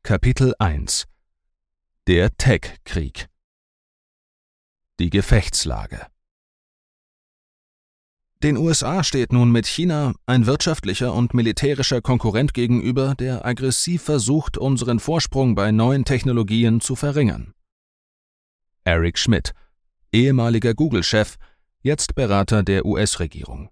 Kapitel 1 – Der Tech-Krieg. Die Gefechtslage. Den USA steht nun mit China ein wirtschaftlicher und militärischer Konkurrent gegenüber, der aggressiv versucht, unseren Vorsprung bei neuen Technologien zu verringern. Eric Schmidt, ehemaliger Google-Chef, jetzt Berater der US-Regierung.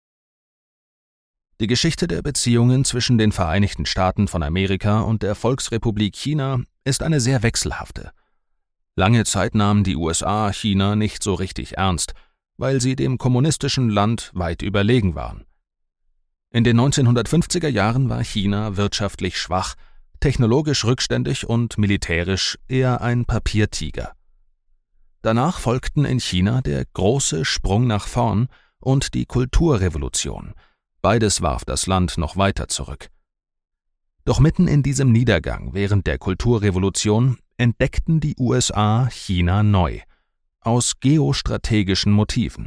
Die Geschichte der Beziehungen zwischen den Vereinigten Staaten von Amerika und der Volksrepublik China ist eine sehr wechselhafte. Lange Zeit nahmen die USA China nicht so richtig ernst, weil sie dem kommunistischen Land weit überlegen waren. In den 1950er Jahren war China wirtschaftlich schwach, technologisch rückständig und militärisch eher ein Papiertiger. Danach folgten in China der große Sprung nach vorn und die Kulturrevolution. Beides warf das Land noch weiter zurück. Doch mitten in diesem Niedergang während der Kulturrevolution entdeckten die USA China neu, aus geostrategischen Motiven.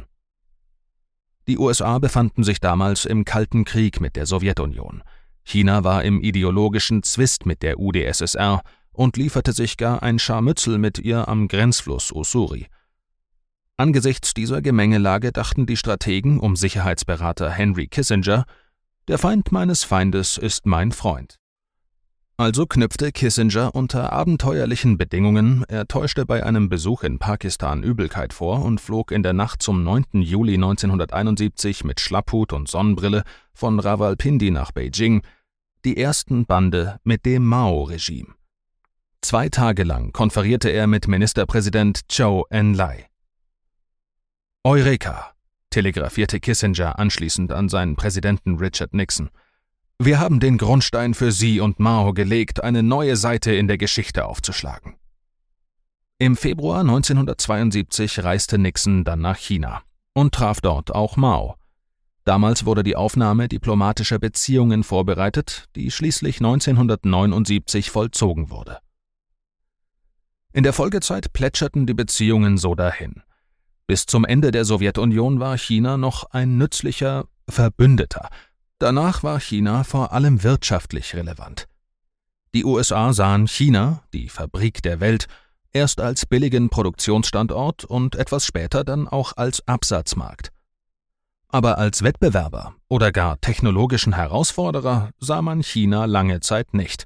Die USA befanden sich damals im Kalten Krieg mit der Sowjetunion. China war im ideologischen Zwist mit der UdSSR und lieferte sich gar ein Scharmützel mit ihr am Grenzfluss Ussuri. Angesichts dieser Gemengelage dachten die Strategen um Sicherheitsberater Henry Kissinger, der Feind meines Feindes ist mein Freund. Also knüpfte Kissinger unter abenteuerlichen Bedingungen, er täuschte bei einem Besuch in Pakistan Übelkeit vor und flog in der Nacht zum 9. Juli 1971 mit Schlapphut und Sonnenbrille von Rawalpindi nach Beijing, die ersten Bande mit dem Mao-Regime. 2 Tage lang konferierte er mit Ministerpräsident Zhou Enlai. Eureka, telegrafierte Kissinger anschließend an seinen Präsidenten Richard Nixon. Wir haben den Grundstein für Sie und Mao gelegt, eine neue Seite in der Geschichte aufzuschlagen. Im Februar 1972 reiste Nixon dann nach China und traf dort auch Mao. Damals wurde die Aufnahme diplomatischer Beziehungen vorbereitet, die schließlich 1979 vollzogen wurde. In der Folgezeit plätscherten die Beziehungen so dahin. Bis zum Ende der Sowjetunion war China noch ein nützlicher Verbündeter. Danach war China vor allem wirtschaftlich relevant. Die USA sahen China, die Fabrik der Welt, erst als billigen Produktionsstandort und etwas später dann auch als Absatzmarkt. Aber als Wettbewerber oder gar technologischen Herausforderer sah man China lange Zeit nicht.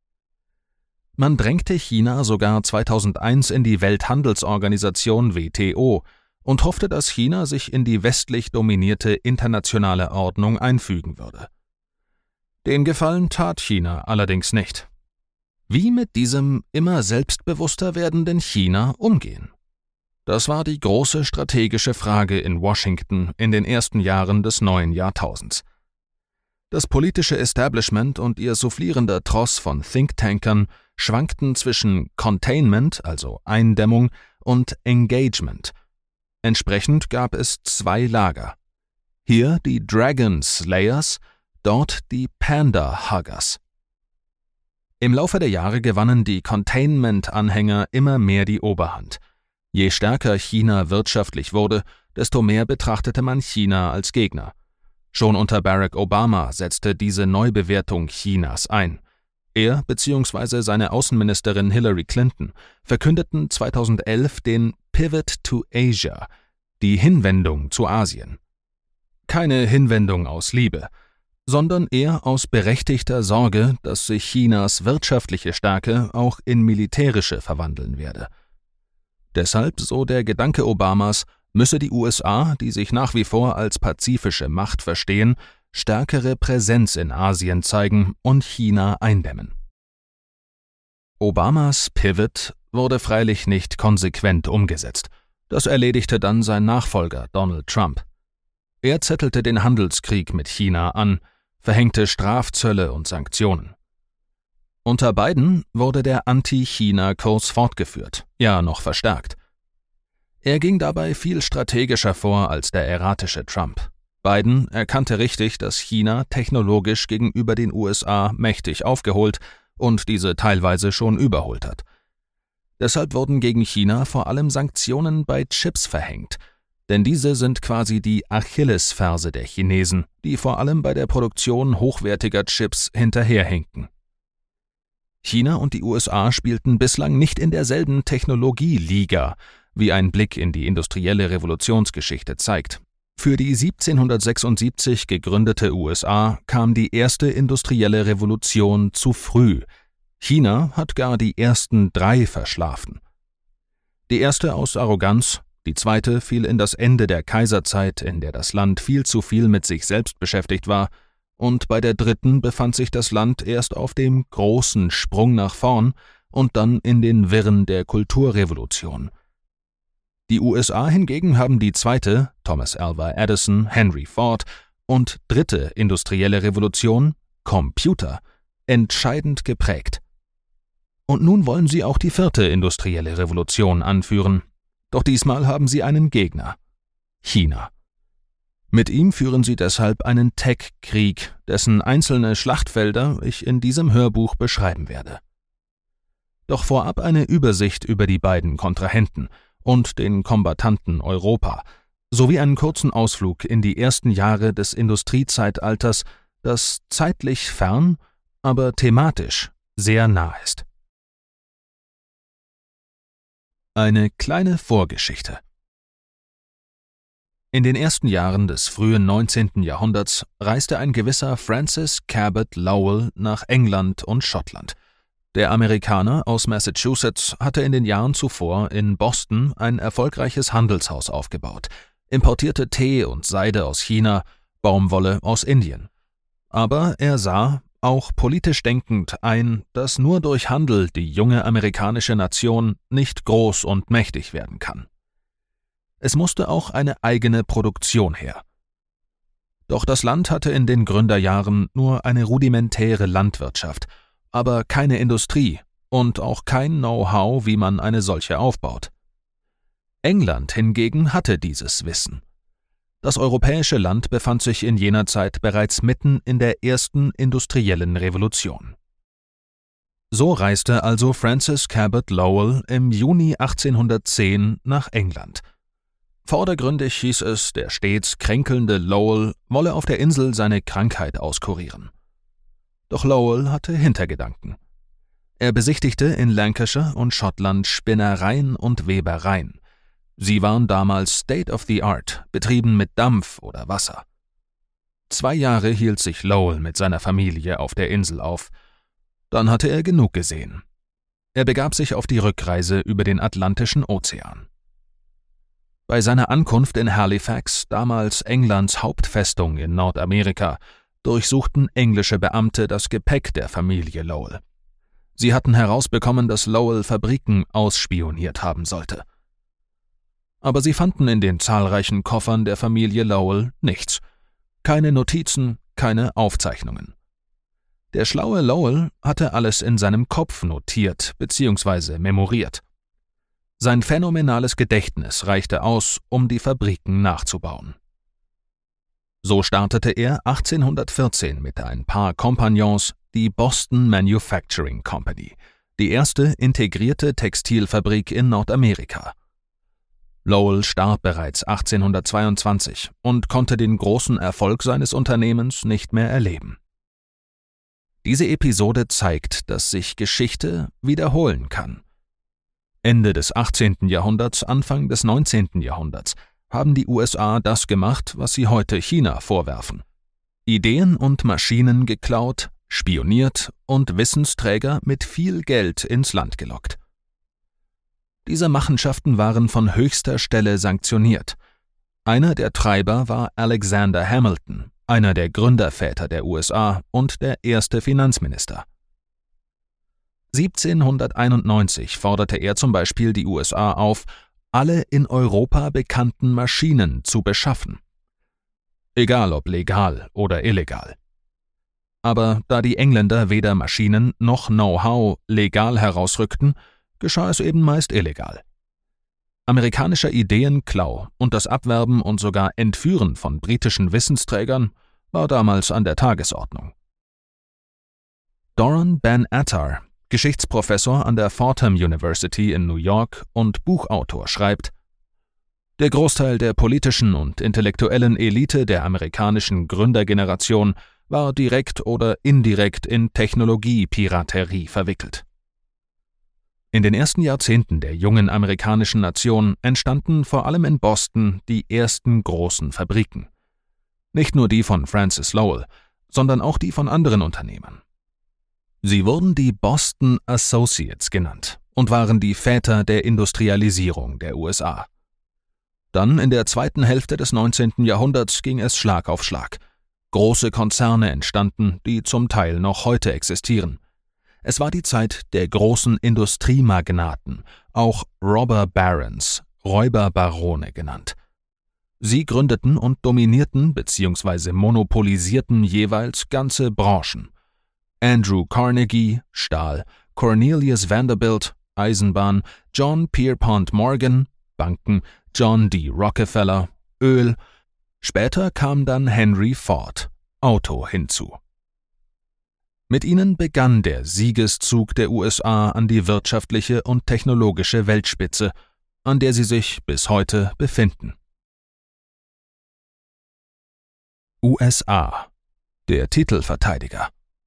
Man drängte China sogar 2001 in die Welthandelsorganisation WTO und hoffte, dass China sich in die westlich dominierte internationale Ordnung einfügen würde. Den Gefallen tat China allerdings nicht. Wie mit diesem immer selbstbewusster werdenden China umgehen? Das war die große strategische Frage in Washington in den ersten Jahren des neuen Jahrtausends. Das politische Establishment und ihr soufflierender Tross von Thinktankern schwankten zwischen Containment, also Eindämmung, und Engagement. Entsprechend gab es 2 Lager. Hier die Dragon Slayers, dort die Panda Huggers. Im Laufe der Jahre gewannen die Containment-Anhänger immer mehr die Oberhand. Je stärker China wirtschaftlich wurde, desto mehr betrachtete man China als Gegner. Schon unter Barack Obama setzte diese Neubewertung Chinas ein. Er bzw. seine Außenministerin Hillary Clinton verkündeten 2011 den Pivot to Asia, die Hinwendung zu Asien. Keine Hinwendung aus Liebe, sondern eher aus berechtigter Sorge, dass sich Chinas wirtschaftliche Stärke auch in militärische verwandeln werde. Deshalb, so der Gedanke Obamas, müsse die USA, die sich nach wie vor als pazifische Macht verstehen, stärkere Präsenz in Asien zeigen und China eindämmen. Obamas Pivot wurde freilich nicht konsequent umgesetzt. Das erledigte dann sein Nachfolger Donald Trump. Er zettelte den Handelskrieg mit China an, verhängte Strafzölle und Sanktionen. Unter Biden wurde der Anti-China-Kurs fortgeführt, ja noch verstärkt. Er ging dabei viel strategischer vor als der erratische Trump. Biden erkannte richtig, dass China technologisch gegenüber den USA mächtig aufgeholt und diese teilweise schon überholt hat. Deshalb wurden gegen China vor allem Sanktionen bei Chips verhängt, denn diese sind quasi die Achillesferse der Chinesen, die vor allem bei der Produktion hochwertiger Chips hinterherhinken. China und die USA spielten bislang nicht in derselben Technologieliga, wie ein Blick in die industrielle Revolutionsgeschichte zeigt. Für die 1776 gegründete USA kam die erste industrielle Revolution zu früh. China hat gar die ersten 3 verschlafen. Die erste aus Arroganz, die zweite fiel in das Ende der Kaiserzeit, in der das Land viel zu viel mit sich selbst beschäftigt war, und bei der dritten befand sich das Land erst auf dem großen Sprung nach vorn und dann in den Wirren der Kulturrevolution. Die USA hingegen haben die zweite, Thomas Alva Edison, Henry Ford, und dritte industrielle Revolution, Computer, entscheidend geprägt. Und nun wollen sie auch die vierte industrielle Revolution anführen. Doch diesmal haben sie einen Gegner: China. Mit ihm führen sie deshalb einen Tech-Krieg, dessen einzelne Schlachtfelder ich in diesem Hörbuch beschreiben werde. Doch vorab eine Übersicht über die beiden Kontrahenten und den Kombattanten Europa, sowie einen kurzen Ausflug in die ersten Jahre des Industriezeitalters, das zeitlich fern, aber thematisch sehr nah ist. Eine kleine Vorgeschichte. In den ersten Jahren des frühen 19. Jahrhunderts reiste ein gewisser Francis Cabot Lowell nach England und Schottland. Der Amerikaner aus Massachusetts hatte in den Jahren zuvor in Boston ein erfolgreiches Handelshaus aufgebaut, importierte Tee und Seide aus China, Baumwolle aus Indien. Aber er sah, auch politisch denkend, ein, dass nur durch Handel die junge amerikanische Nation nicht groß und mächtig werden kann. Es musste auch eine eigene Produktion her. Doch das Land hatte in den Gründerjahren nur eine rudimentäre Landwirtschaft, aber keine Industrie und auch kein Know-how, wie man eine solche aufbaut. England hingegen hatte dieses Wissen. Das europäische Land befand sich in jener Zeit bereits mitten in der ersten industriellen Revolution. So reiste also Francis Cabot Lowell im Juni 1810 nach England. Vordergründig hieß es, der stets kränkelnde Lowell wolle auf der Insel seine Krankheit auskurieren. Doch Lowell hatte Hintergedanken. Er besichtigte in Lancashire und Schottland Spinnereien und Webereien. Sie waren damals State of the Art, betrieben mit Dampf oder Wasser. 2 Jahre hielt sich Lowell mit seiner Familie auf der Insel auf. Dann hatte er genug gesehen. Er begab sich auf die Rückreise über den Atlantischen Ozean. Bei seiner Ankunft in Halifax, damals Englands Hauptfestung in Nordamerika, durchsuchten englische Beamte das Gepäck der Familie Lowell. Sie hatten herausbekommen, dass Lowell Fabriken ausspioniert haben sollte. Aber sie fanden in den zahlreichen Koffern der Familie Lowell nichts. Keine Notizen, keine Aufzeichnungen. Der schlaue Lowell hatte alles in seinem Kopf notiert bzw. memoriert. Sein phänomenales Gedächtnis reichte aus, um die Fabriken nachzubauen. So startete er 1814 mit ein paar Kompagnons die Boston Manufacturing Company, die erste integrierte Textilfabrik in Nordamerika. Lowell starb bereits 1822 und konnte den großen Erfolg seines Unternehmens nicht mehr erleben. Diese Episode zeigt, dass sich Geschichte wiederholen kann. Ende des 18. Jahrhunderts, Anfang des 19. Jahrhunderts haben die USA das gemacht, was sie heute China vorwerfen: Ideen und Maschinen geklaut, spioniert und Wissensträger mit viel Geld ins Land gelockt. Diese Machenschaften waren von höchster Stelle sanktioniert. Einer der Treiber war Alexander Hamilton, einer der Gründerväter der USA und der erste Finanzminister. 1791 forderte er zum Beispiel die USA auf, alle in Europa bekannten Maschinen zu beschaffen. Egal ob legal oder illegal. Aber da die Engländer weder Maschinen noch Know-how legal herausrückten, geschah es eben meist illegal. Amerikanischer Ideenklau und das Abwerben und sogar Entführen von britischen Wissensträgern war damals an der Tagesordnung. Doron Ben-Attar, Geschichtsprofessor an der Fordham University in New York und Buchautor, schreibt: Der Großteil der politischen und intellektuellen Elite der amerikanischen Gründergeneration war direkt oder indirekt in Technologiepiraterie verwickelt. In den ersten Jahrzehnten der jungen amerikanischen Nation entstanden vor allem in Boston die ersten großen Fabriken. Nicht nur die von Francis Lowell, sondern auch die von anderen Unternehmern. Sie wurden die Boston Associates genannt und waren die Väter der Industrialisierung der USA. Dann in der zweiten Hälfte des 19. Jahrhunderts ging es Schlag auf Schlag. Große Konzerne entstanden, die zum Teil noch heute existieren. Es war die Zeit der großen Industriemagnaten, auch Robber Barons, Räuberbarone genannt. Sie gründeten und dominierten bzw. monopolisierten jeweils ganze Branchen. Andrew Carnegie, Stahl, Cornelius Vanderbilt, Eisenbahn, John Pierpont Morgan, Banken, John D. Rockefeller, Öl. Später kam dann Henry Ford, Auto hinzu. Mit ihnen begann der Siegeszug der USA an die wirtschaftliche und technologische Weltspitze, an der sie sich bis heute befinden. USA, der Titelverteidiger.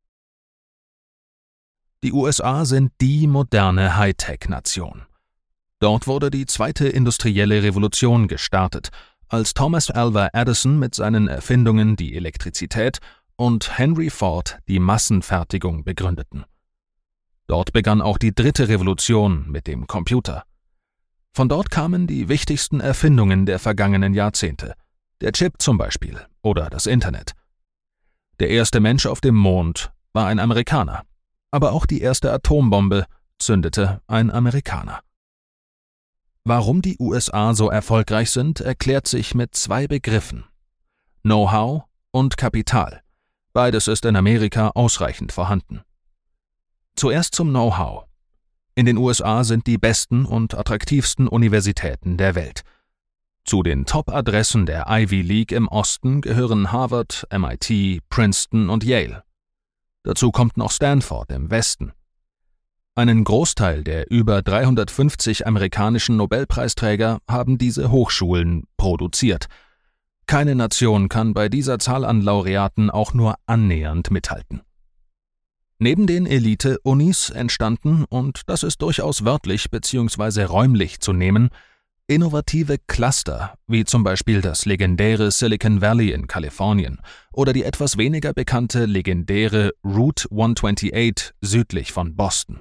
Die USA sind die moderne Hightech-Nation. Dort wurde die zweite industrielle Revolution gestartet, als Thomas Alva Edison mit seinen Erfindungen die Elektrizität und Henry Ford die Massenfertigung begründeten. Dort begann auch die dritte Revolution mit dem Computer. Von dort kamen die wichtigsten Erfindungen der vergangenen Jahrzehnte, der Chip zum Beispiel oder das Internet. Der erste Mensch auf dem Mond war ein Amerikaner, aber auch die erste Atombombe zündete ein Amerikaner. Warum die USA so erfolgreich sind, erklärt sich mit zwei Begriffen: Know-how und Kapital. Beides ist in Amerika ausreichend vorhanden. Zuerst zum Know-how. In den USA sind die besten und attraktivsten Universitäten der Welt. Zu den Top-Adressen der Ivy League im Osten gehören Harvard, MIT, Princeton und Yale. Dazu kommt noch Stanford im Westen. Einen Großteil der über 350 amerikanischen Nobelpreisträger haben diese Hochschulen produziert. Keine Nation kann bei dieser Zahl an Laureaten auch nur annähernd mithalten. Neben den Elite-Unis entstanden, und das ist durchaus wörtlich bzw. räumlich zu nehmen, innovative Cluster, wie zum Beispiel das legendäre Silicon Valley in Kalifornien oder die etwas weniger bekannte legendäre Route 128 südlich von Boston.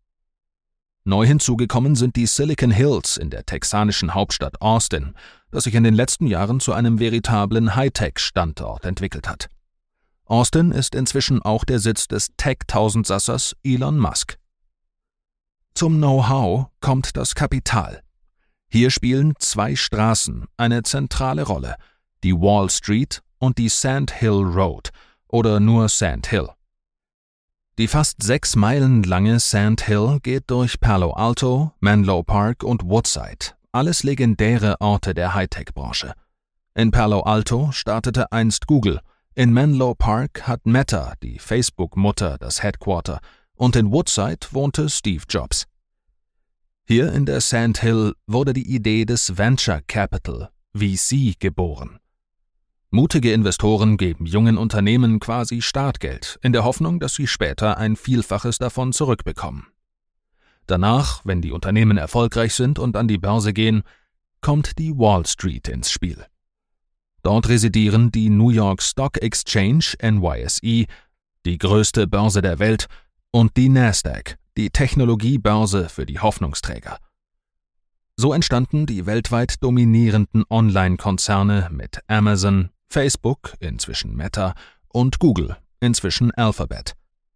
Neu hinzugekommen sind die Silicon Hills in der texanischen Hauptstadt Austin, das sich in den letzten Jahren zu einem veritablen Hightech-Standort entwickelt hat. Austin ist inzwischen auch der Sitz des Tech-Tausendsassers Elon Musk. Zum Know-how kommt das Kapital. Hier spielen zwei Straßen eine zentrale Rolle, die Wall Street und die Sand Hill Road oder nur Sand Hill. Die fast 6 Meilen lange Sand Hill geht durch Palo Alto, Menlo Park und Woodside, alles legendäre Orte der Hightech-Branche. In Palo Alto startete einst Google, in Menlo Park hat Meta, die Facebook-Mutter, das Headquarter, und in Woodside wohnte Steve Jobs. Hier in der Sand Hill wurde die Idee des Venture Capital, VC, geboren. Mutige Investoren geben jungen Unternehmen quasi Startgeld, in der Hoffnung, dass sie später ein Vielfaches davon zurückbekommen. Danach, wenn die Unternehmen erfolgreich sind und an die Börse gehen, kommt die Wall Street ins Spiel. Dort residieren die New York Stock Exchange, NYSE, die größte Börse der Welt, und die Nasdaq, die Technologiebörse für die Hoffnungsträger. So entstanden die weltweit dominierenden Online-Konzerne mit Amazon, Facebook, inzwischen Meta, und Google, inzwischen Alphabet.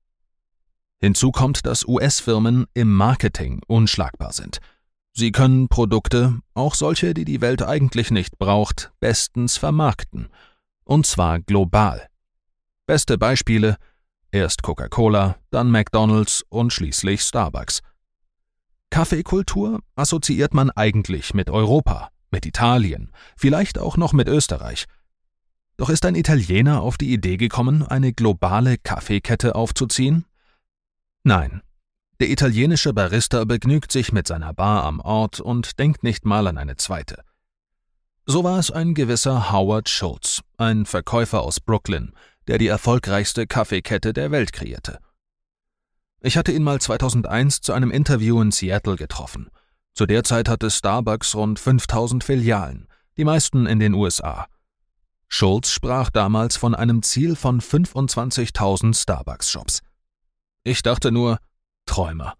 Hinzu kommt, dass US-Firmen im Marketing unschlagbar sind. Sie können Produkte, auch solche, die die Welt eigentlich nicht braucht, bestens vermarkten. Und zwar global. Beste Beispiele: erst Coca-Cola, dann McDonald's und schließlich Starbucks. Kaffeekultur assoziiert man eigentlich mit Europa, mit Italien, vielleicht auch noch mit Österreich. Doch ist ein Italiener auf die Idee gekommen, eine globale Kaffeekette aufzuziehen? Nein. Der italienische Barista begnügt sich mit seiner Bar am Ort und denkt nicht mal an eine zweite. So war es ein gewisser Howard Schultz, ein Verkäufer aus Brooklyn, der die erfolgreichste Kaffeekette der Welt kreierte. Ich hatte ihn mal 2001 zu einem Interview in Seattle getroffen. Zu der Zeit hatte Starbucks rund 5000 Filialen, die meisten in den USA. Schulz sprach damals von einem Ziel von 25.000 Starbucks-Shops. Ich dachte nur, Träumer.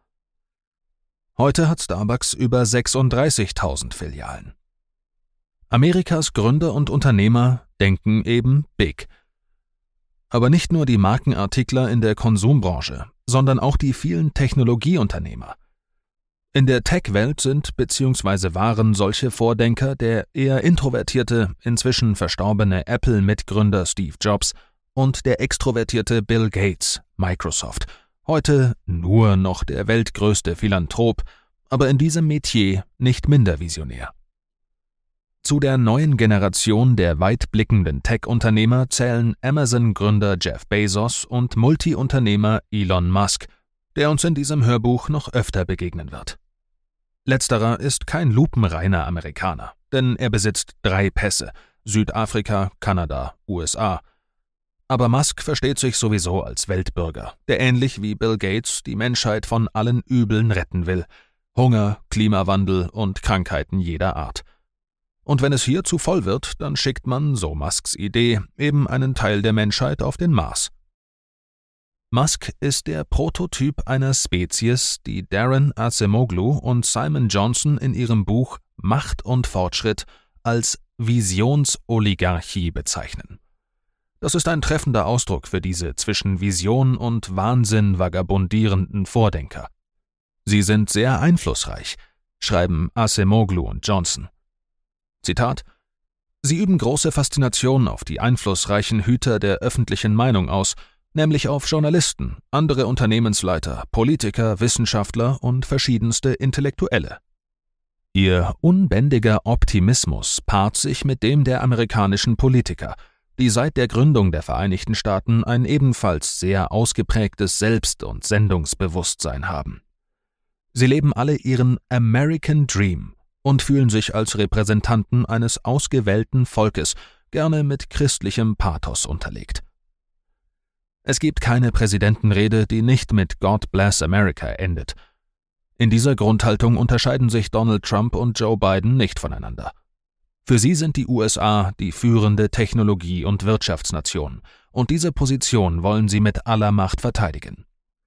Heute hat Starbucks über 36.000 Filialen. Amerikas Gründer und Unternehmer denken eben big. Aber nicht nur die Markenartikler in der Konsumbranche, sondern auch die vielen Technologieunternehmer. In der Tech-Welt sind bzw. waren solche Vordenker der eher introvertierte, inzwischen verstorbene Apple-Mitgründer Steve Jobs und der extrovertierte Bill Gates, Microsoft, heute nur noch der weltgrößte Philanthrop, aber in diesem Metier nicht minder visionär. Zu der neuen Generation der weitblickenden Tech-Unternehmer zählen Amazon-Gründer Jeff Bezos und Multi-Unternehmer Elon Musk, der uns in diesem Hörbuch noch öfter begegnen wird. Letzterer ist kein lupenreiner Amerikaner, denn er besitzt 3 Pässe: Südafrika, Kanada, USA. Aber Musk versteht sich sowieso als Weltbürger, der ähnlich wie Bill Gates die Menschheit von allen Übeln retten will: Hunger, Klimawandel und Krankheiten jeder Art. Und wenn es hier zu voll wird, dann schickt man, so Musks Idee, eben einen Teil der Menschheit auf den Mars. Musk ist der Prototyp einer Spezies, die Darren Acemoglu und Simon Johnson in ihrem Buch Macht und Fortschritt als Visionsoligarchie bezeichnen. Das ist ein treffender Ausdruck für diese zwischen Vision und Wahnsinn vagabundierenden Vordenker. Sie sind sehr einflussreich, schreiben Acemoglu und Johnson. Zitat: Sie üben große Faszination auf die einflussreichen Hüter der öffentlichen Meinung aus, nämlich auf Journalisten, andere Unternehmensleiter, Politiker, Wissenschaftler und verschiedenste Intellektuelle. Ihr unbändiger Optimismus paart sich mit dem der amerikanischen Politiker, die seit der Gründung der Vereinigten Staaten ein ebenfalls sehr ausgeprägtes Selbst- und Sendungsbewusstsein haben. Sie leben alle ihren American Dream und fühlen sich als Repräsentanten eines ausgewählten Volkes, gerne mit christlichem Pathos unterlegt. Es gibt keine Präsidentenrede, die nicht mit God Bless America endet. In dieser Grundhaltung unterscheiden sich Donald Trump und Joe Biden nicht voneinander. Für sie sind die USA die führende Technologie- und Wirtschaftsnation, und diese Position wollen sie mit aller Macht verteidigen.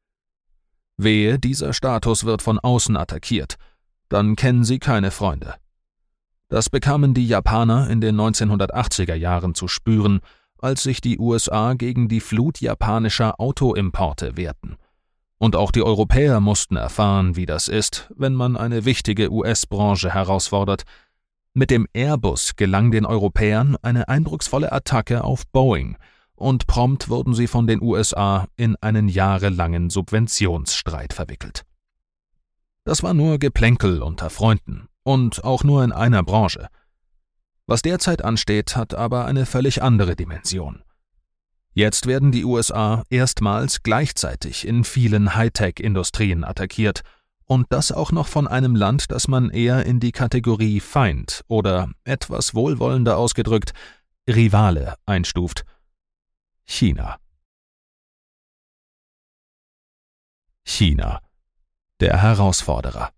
Wehe, dieser Status wird von außen attackiert, dann kennen sie keine Freunde. Das bekamen die Japaner in den 1980er Jahren zu spüren, als sich die USA gegen die Flut japanischer Autoimporte wehrten. Und auch die Europäer mussten erfahren, wie das ist, wenn man eine wichtige US-Branche herausfordert. Mit dem Airbus gelang den Europäern eine eindrucksvolle Attacke auf Boeing, und prompt wurden sie von den USA in einen jahrelangen Subventionsstreit verwickelt. Das war nur Geplänkel unter Freunden und auch nur in einer Branche. Was derzeit ansteht, hat aber eine völlig andere Dimension. Jetzt werden die USA erstmals gleichzeitig in vielen Hightech-Industrien attackiert, und das auch noch von einem Land, das man eher in die Kategorie Feind oder, etwas wohlwollender ausgedrückt, Rivale einstuft: China. China, der Herausforderer.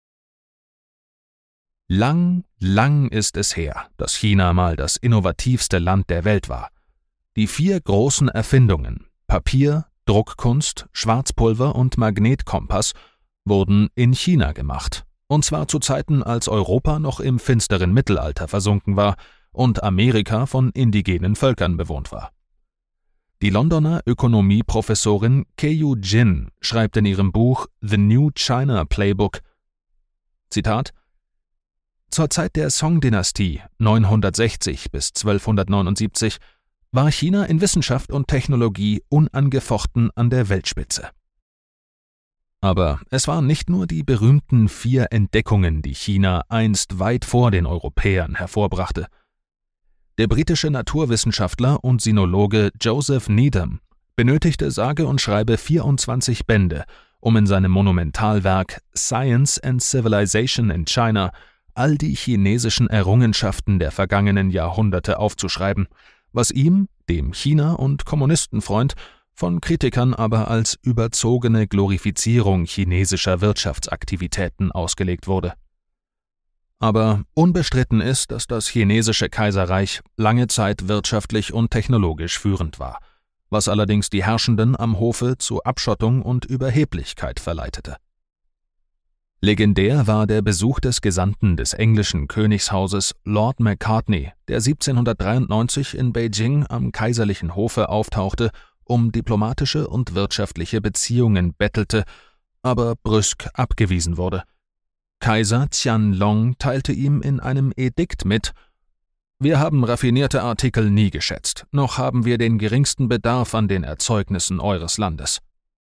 Lang, lang ist es her, dass China mal das innovativste Land der Welt war. Die 4 großen Erfindungen Papier, Druckkunst, Schwarzpulver und Magnetkompass wurden in China gemacht, und zwar zu Zeiten, als Europa noch im finsteren Mittelalter versunken war und Amerika von indigenen Völkern bewohnt war. Die Londoner Ökonomieprofessorin Keyu Jin schreibt in ihrem Buch The New China Playbook, Zitat: Zur Zeit der Song-Dynastie 960 bis 1279 war China in Wissenschaft und Technologie unangefochten an der Weltspitze. Aber es waren nicht nur die berühmten 4 Entdeckungen, die China einst weit vor den Europäern hervorbrachte. Der britische Naturwissenschaftler und Sinologe Joseph Needham benötigte sage und schreibe 24 Bände, um in seinem Monumentalwerk Science and Civilization in China all die chinesischen Errungenschaften der vergangenen Jahrhunderte aufzuschreiben, was ihm, dem China- und Kommunistenfreund, von Kritikern aber als überzogene Glorifizierung chinesischer Wirtschaftsaktivitäten ausgelegt wurde. Aber unbestritten ist, dass das chinesische Kaiserreich lange Zeit wirtschaftlich und technologisch führend war, was allerdings die Herrschenden am Hofe zu Abschottung und Überheblichkeit verleitete. Legendär war der Besuch des Gesandten des englischen Königshauses Lord Macartney, der 1793 in Beijing am kaiserlichen Hofe auftauchte, um diplomatische und wirtschaftliche Beziehungen bettelte, aber brüsk abgewiesen wurde. Kaiser Qianlong teilte ihm in einem Edikt mit: »Wir haben raffinierte Artikel nie geschätzt, noch haben wir den geringsten Bedarf an den Erzeugnissen eures Landes.«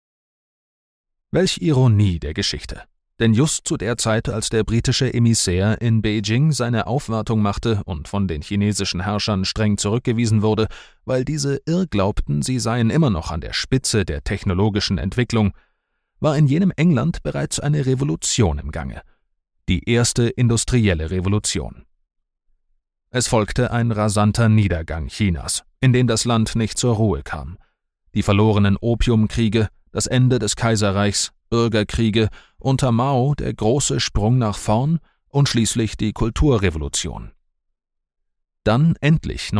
Welch Ironie der Geschichte! Denn just zu der Zeit, als der britische Emissär in Beijing seine Aufwartung machte und von den chinesischen Herrschern streng zurückgewiesen wurde, weil diese irrglaubten, sie seien immer noch an der Spitze der technologischen Entwicklung, war in jenem England bereits eine Revolution im Gange. Die erste industrielle Revolution. Es folgte ein rasanter Niedergang Chinas, in dem das Land nicht zur Ruhe kam. Die verlorenen Opiumkriege, das Ende des Kaiserreichs, Bürgerkriege, unter Mao der große Sprung nach vorn und schließlich die Kulturrevolution. Dann endlich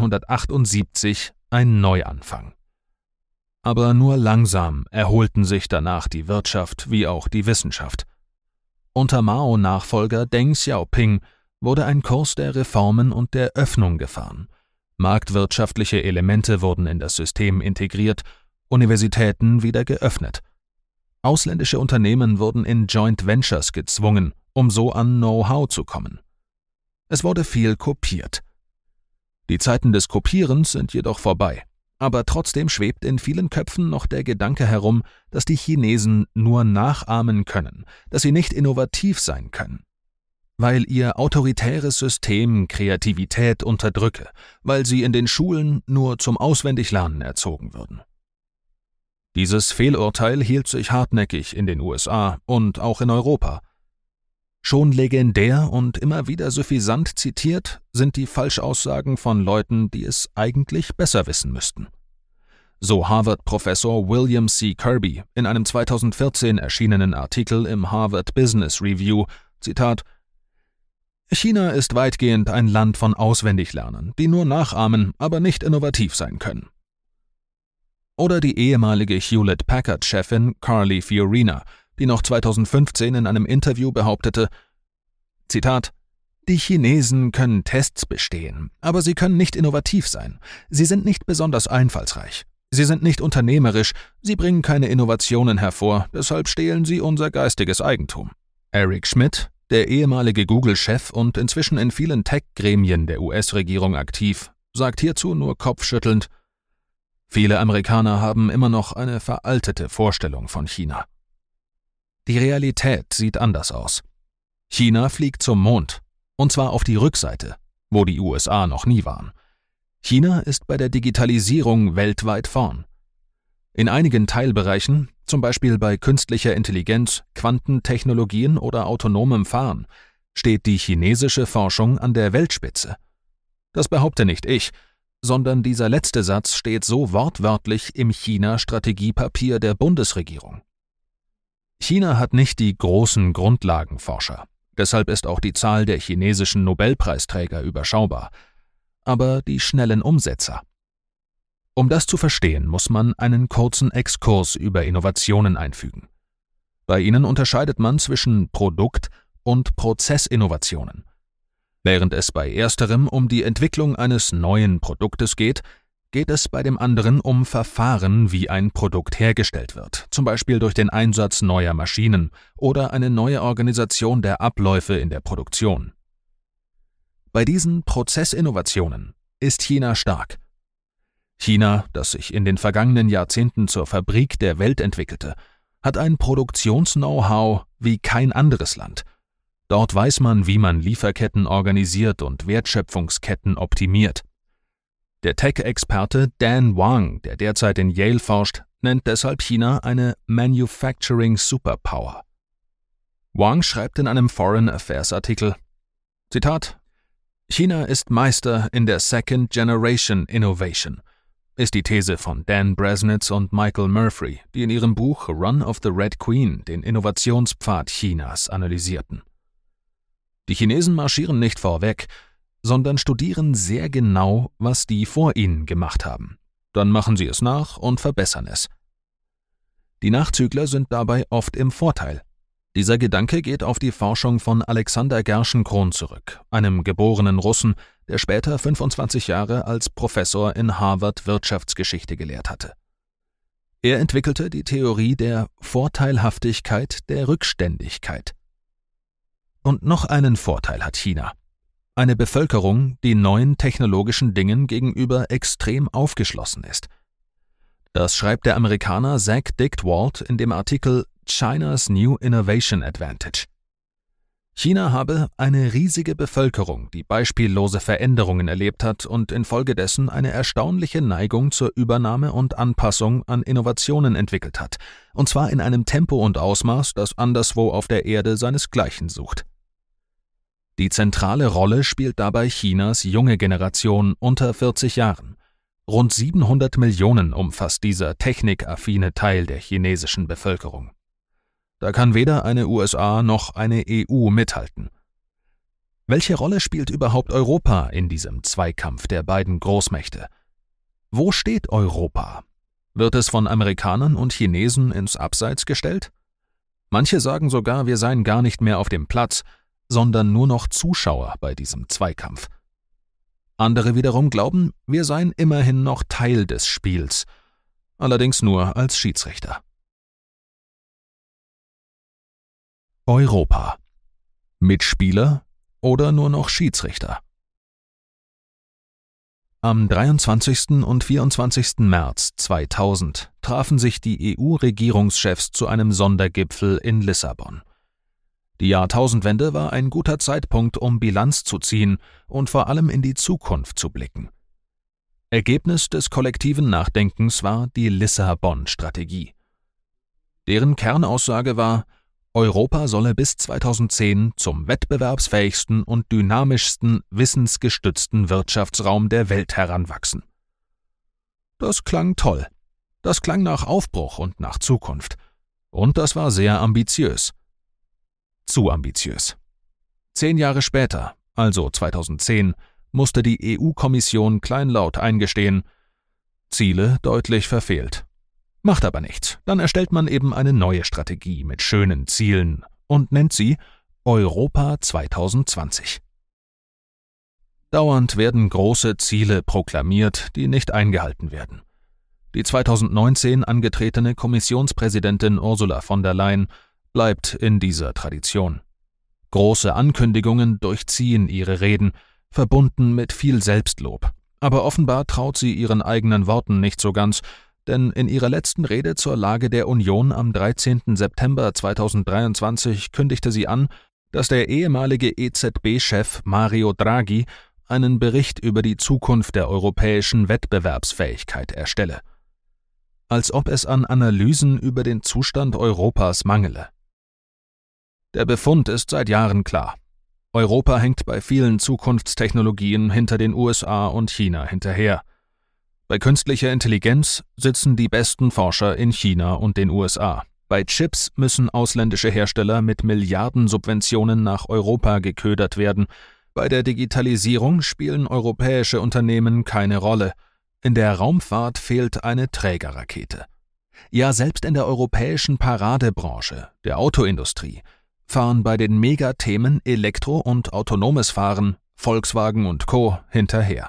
1978 ein Neuanfang. Aber nur langsam erholten sich danach die Wirtschaft wie auch die Wissenschaft. Unter Mao-Nachfolger Deng Xiaoping wurde ein Kurs der Reformen und der Öffnung gefahren. Marktwirtschaftliche Elemente wurden in das System integriert, Universitäten wieder geöffnet. Ausländische Unternehmen wurden in Joint Ventures gezwungen, um so an Know-how zu kommen. Es wurde viel kopiert. Die Zeiten des Kopierens sind jedoch vorbei, aber trotzdem schwebt in vielen Köpfen noch der Gedanke herum, dass die Chinesen nur nachahmen können, dass sie nicht innovativ sein können. Weil ihr autoritäres System Kreativität unterdrücke, weil sie in den Schulen nur zum Auswendiglernen erzogen würden. Dieses Fehlurteil hielt sich hartnäckig in den USA und auch in Europa. Schon legendär und immer wieder suffisant zitiert sind die Falschaussagen von Leuten, die es eigentlich besser wissen müssten. So Harvard-Professor William C. Kirby in einem 2014 erschienenen Artikel im Harvard Business Review, Zitat: »China ist weitgehend ein Land von Auswendiglernern, die nur nachahmen, aber nicht innovativ sein können.« Oder die ehemalige Hewlett-Packard-Chefin Carly Fiorina, die noch 2015 in einem Interview behauptete, Zitat: »Die Chinesen können Tests bestehen, aber sie können nicht innovativ sein. Sie sind nicht besonders einfallsreich. Sie sind nicht unternehmerisch, sie bringen keine Innovationen hervor, deshalb stehlen sie unser geistiges Eigentum.« Eric Schmidt, der ehemalige Google-Chef und inzwischen in vielen Tech-Gremien der US-Regierung aktiv, sagt hierzu nur kopfschüttelnd: »Viele Amerikaner haben immer noch eine veraltete Vorstellung von China. Die Realität sieht anders aus. China fliegt zum Mond, und zwar auf die Rückseite, wo die USA noch nie waren. China ist bei der Digitalisierung weltweit vorn. In einigen Teilbereichen, zum Beispiel bei künstlicher Intelligenz, Quantentechnologien oder autonomem Fahren, steht die chinesische Forschung an der Weltspitze. Das behaupte nicht ich, sondern dieser letzte Satz steht so wortwörtlich im China-Strategiepapier der Bundesregierung. China hat nicht die großen Grundlagenforscher, deshalb ist auch die Zahl der chinesischen Nobelpreisträger überschaubar, aber die schnellen Umsetzer. Um das zu verstehen, muss man einen kurzen Exkurs über Innovationen einfügen. Bei ihnen unterscheidet man zwischen Produkt- und Prozessinnovationen. Während es bei ersterem um die Entwicklung eines neuen Produktes geht, geht es bei dem anderen um Verfahren, wie ein Produkt hergestellt wird, zum Beispiel durch den Einsatz neuer Maschinen oder eine neue Organisation der Abläufe in der Produktion. Bei diesen Prozessinnovationen ist China stark. China, das sich in den vergangenen Jahrzehnten zur Fabrik der Welt entwickelte, hat ein Produktions-Know-how wie kein anderes Land. Dort weiß man, wie man Lieferketten organisiert und Wertschöpfungsketten optimiert. Der Tech-Experte Dan Wang, der derzeit in Yale forscht, nennt deshalb China eine Manufacturing Superpower. Wang schreibt in einem Foreign Affairs-Artikel, Zitat: »China ist Meister in der Second Generation Innovation, ist die These von Dan Bresnitz und Michael Murphy, die in ihrem Buch Run of the Red Queen den Innovationspfad Chinas analysierten. Die Chinesen marschieren nicht vorweg, sondern studieren sehr genau, was die vor ihnen gemacht haben. Dann machen sie es nach und verbessern es. Die Nachzügler sind dabei oft im Vorteil. Dieser Gedanke geht auf die Forschung von Alexander Gerschenkron zurück, einem geborenen Russen, der später 25 Jahre als Professor in Harvard Wirtschaftsgeschichte gelehrt hatte. Er entwickelte die Theorie der Vorteilhaftigkeit der Rückständigkeit. Und noch einen Vorteil hat China: eine Bevölkerung, die neuen technologischen Dingen gegenüber extrem aufgeschlossen ist. Das schreibt der Amerikaner Zach Dichtwald in dem Artikel China's New Innovation Advantage. China habe eine riesige Bevölkerung, die beispiellose Veränderungen erlebt hat und infolgedessen eine erstaunliche Neigung zur Übernahme und Anpassung an Innovationen entwickelt hat, und zwar in einem Tempo und Ausmaß, das anderswo auf der Erde seinesgleichen sucht. Die zentrale Rolle spielt dabei Chinas junge Generation unter 40 Jahren. Rund 700 Millionen umfasst dieser technikaffine Teil der chinesischen Bevölkerung. Da kann weder eine USA noch eine EU mithalten. Welche Rolle spielt überhaupt Europa in diesem Zweikampf der beiden Großmächte? Wo steht Europa? Wird es von Amerikanern und Chinesen ins Abseits gestellt? Manche sagen sogar, wir seien gar nicht mehr auf dem Platz, sondern nur noch Zuschauer bei diesem Zweikampf. Andere wiederum glauben, wir seien immerhin noch Teil des Spiels, allerdings nur als Schiedsrichter. Europa. Mitspieler oder nur noch Schiedsrichter? Am 23. und 24. März 2000 trafen sich die EU-Regierungschefs zu einem Sondergipfel in Lissabon. Die Jahrtausendwende war ein guter Zeitpunkt, um Bilanz zu ziehen und vor allem in die Zukunft zu blicken. Ergebnis des kollektiven Nachdenkens war die Lissabon-Strategie. Deren Kernaussage war, Europa solle bis 2010 zum wettbewerbsfähigsten und dynamischsten wissensgestützten Wirtschaftsraum der Welt heranwachsen. Das klang toll. Das klang nach Aufbruch und nach Zukunft. Und das war sehr ambitiös. Zu ambitiös. 10 Jahre später, also 2010, musste die EU-Kommission kleinlaut eingestehen: Ziele deutlich verfehlt. Macht aber nichts, dann erstellt man eben eine neue Strategie mit schönen Zielen und nennt sie Europa 2020. Dauernd werden große Ziele proklamiert, die nicht eingehalten werden. Die 2019 angetretene Kommissionspräsidentin Ursula von der Leyen bleibt in dieser Tradition. Große Ankündigungen durchziehen ihre Reden, verbunden mit viel Selbstlob. Aber offenbar traut sie ihren eigenen Worten nicht so ganz, denn in ihrer letzten Rede zur Lage der Union am 13. September 2023 kündigte sie an, dass der ehemalige EZB-Chef Mario Draghi einen Bericht über die Zukunft der europäischen Wettbewerbsfähigkeit erstelle. Als ob es an Analysen über den Zustand Europas mangele. Der Befund ist seit Jahren klar. Europa hängt bei vielen Zukunftstechnologien hinter den USA und China hinterher. Bei künstlicher Intelligenz sitzen die besten Forscher in China und den USA. Bei Chips müssen ausländische Hersteller mit Milliardensubventionen nach Europa geködert werden. Bei der Digitalisierung spielen europäische Unternehmen keine Rolle. In der Raumfahrt fehlt eine Trägerrakete. Ja, selbst in der europäischen Paradebranche, der Autoindustrie, fahren bei den Megathemen Elektro- und autonomes Fahren, Volkswagen und Co. hinterher.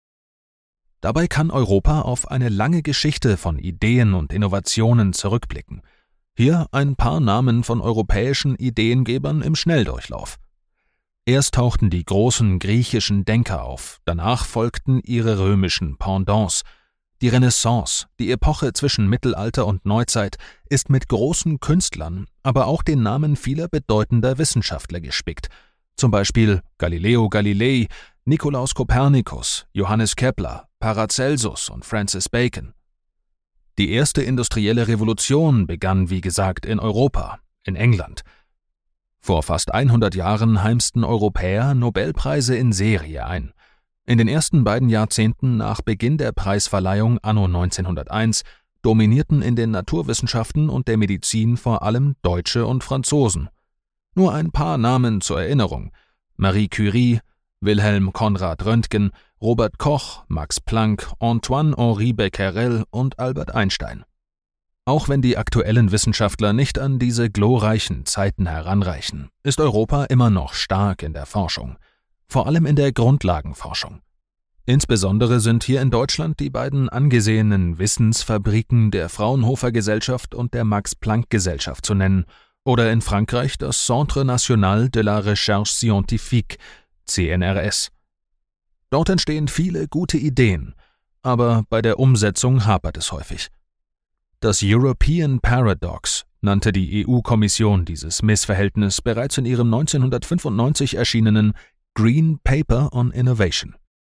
Dabei kann Europa auf eine lange Geschichte von Ideen und Innovationen zurückblicken. Hier ein paar Namen von europäischen Ideengebern im Schnelldurchlauf. Erst tauchten die großen griechischen Denker auf, danach folgten ihre römischen Pendants. Die Renaissance, die Epoche zwischen Mittelalter und Neuzeit, ist mit großen Künstlern, aber auch den Namen vieler bedeutender Wissenschaftler gespickt. Zum Beispiel Galileo Galilei, Nikolaus Kopernikus, Johannes Kepler, Paracelsus und Francis Bacon. Die erste industrielle Revolution begann, wie gesagt, in Europa, in England. Vor fast 100 Jahren heimsten Europäer Nobelpreise in Serie ein. In den ersten beiden Jahrzehnten nach Beginn der Preisverleihung anno 1901 dominierten in den Naturwissenschaften und der Medizin vor allem Deutsche und Franzosen. Nur ein paar Namen zur Erinnerung: Marie Curie, Wilhelm Conrad Röntgen, Robert Koch, Max Planck, Antoine-Henri Becquerel und Albert Einstein. Auch wenn die aktuellen Wissenschaftler nicht an diese glorreichen Zeiten heranreichen, ist Europa immer noch stark in der Forschung, vor allem in der Grundlagenforschung. Insbesondere sind hier in Deutschland die beiden angesehenen Wissensfabriken der Fraunhofer Gesellschaft und der Max-Planck-Gesellschaft zu nennen, oder in Frankreich das Centre National de la Recherche Scientifique, CNRS. Dort entstehen viele gute Ideen, aber bei der Umsetzung hapert es häufig. Das European Paradox nannte die EU-Kommission dieses Missverhältnis bereits in ihrem 1995 erschienenen Green Paper on Innovation.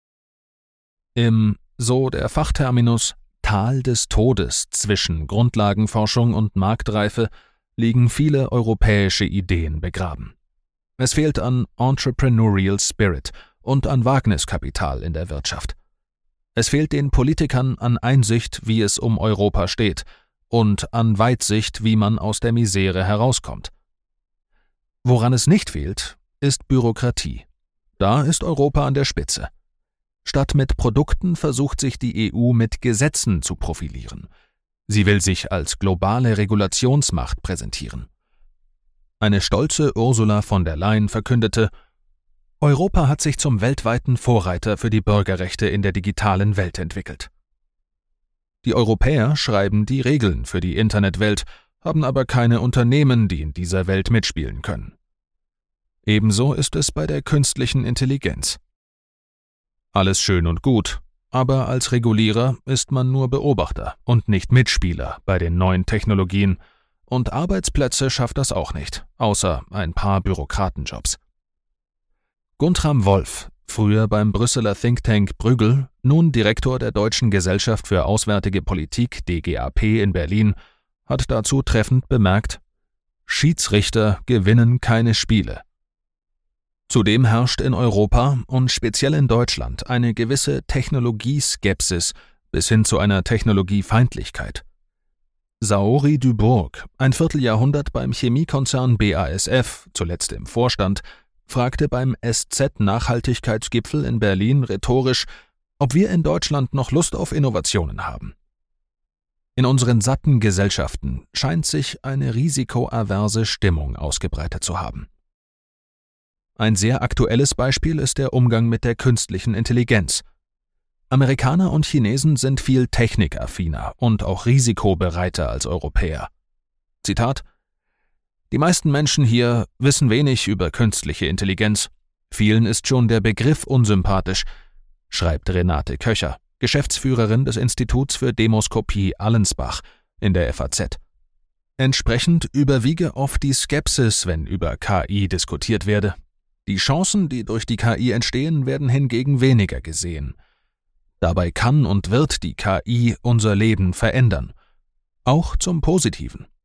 Im, so der Fachterminus, Tal des Todes zwischen Grundlagenforschung und Marktreife liegen viele europäische Ideen begraben. Es fehlt an Entrepreneurial Spirit und an Wagniskapital in der Wirtschaft. Es fehlt den Politikern an Einsicht, wie es um Europa steht, und an Weitsicht, wie man aus der Misere herauskommt. Woran es nicht fehlt, ist Bürokratie. Da ist Europa an der Spitze. Statt mit Produkten versucht sich die EU mit Gesetzen zu profilieren. Sie will sich als globale Regulationsmacht präsentieren. Eine stolze Ursula von der Leyen verkündete: Europa hat sich zum weltweiten Vorreiter für die Bürgerrechte in der digitalen Welt entwickelt. Die Europäer schreiben die Regeln für die Internetwelt, haben aber keine Unternehmen, die in dieser Welt mitspielen können. Ebenso ist es bei der künstlichen Intelligenz. Alles schön und gut, aber als Regulierer ist man nur Beobachter und nicht Mitspieler bei den neuen Technologien, und Arbeitsplätze schafft das auch nicht, außer ein paar Bürokratenjobs. Guntram Wolff, früher beim Brüsseler Think Tank Bruegel, nun Direktor der Deutschen Gesellschaft für Auswärtige Politik DGAP in Berlin, hat dazu treffend bemerkt: Schiedsrichter gewinnen keine Spiele. Zudem herrscht in Europa und speziell in Deutschland eine gewisse Technologieskepsis bis hin zu einer Technologiefeindlichkeit. Saori Dubourg, ein Vierteljahrhundert beim Chemiekonzern BASF, zuletzt im Vorstand, fragte beim SZ-Nachhaltigkeitsgipfel in Berlin rhetorisch, ob wir in Deutschland noch Lust auf Innovationen haben. In unseren satten Gesellschaften scheint sich eine risikoaverse Stimmung ausgebreitet zu haben. Ein sehr aktuelles Beispiel ist der Umgang mit der künstlichen Intelligenz. Amerikaner und Chinesen sind viel technikaffiner und auch risikobereiter als Europäer. Zitat: Die meisten Menschen hier wissen wenig über künstliche Intelligenz. Vielen ist schon der Begriff unsympathisch, schreibt Renate Köcher, Geschäftsführerin des Instituts für Demoskopie Allensbach in der FAZ. Entsprechend überwiege oft die Skepsis, wenn über KI diskutiert werde. Die Chancen, die durch die KI entstehen, werden hingegen weniger gesehen. Dabei kann und wird die KI unser Leben verändern, auch zum Positiven.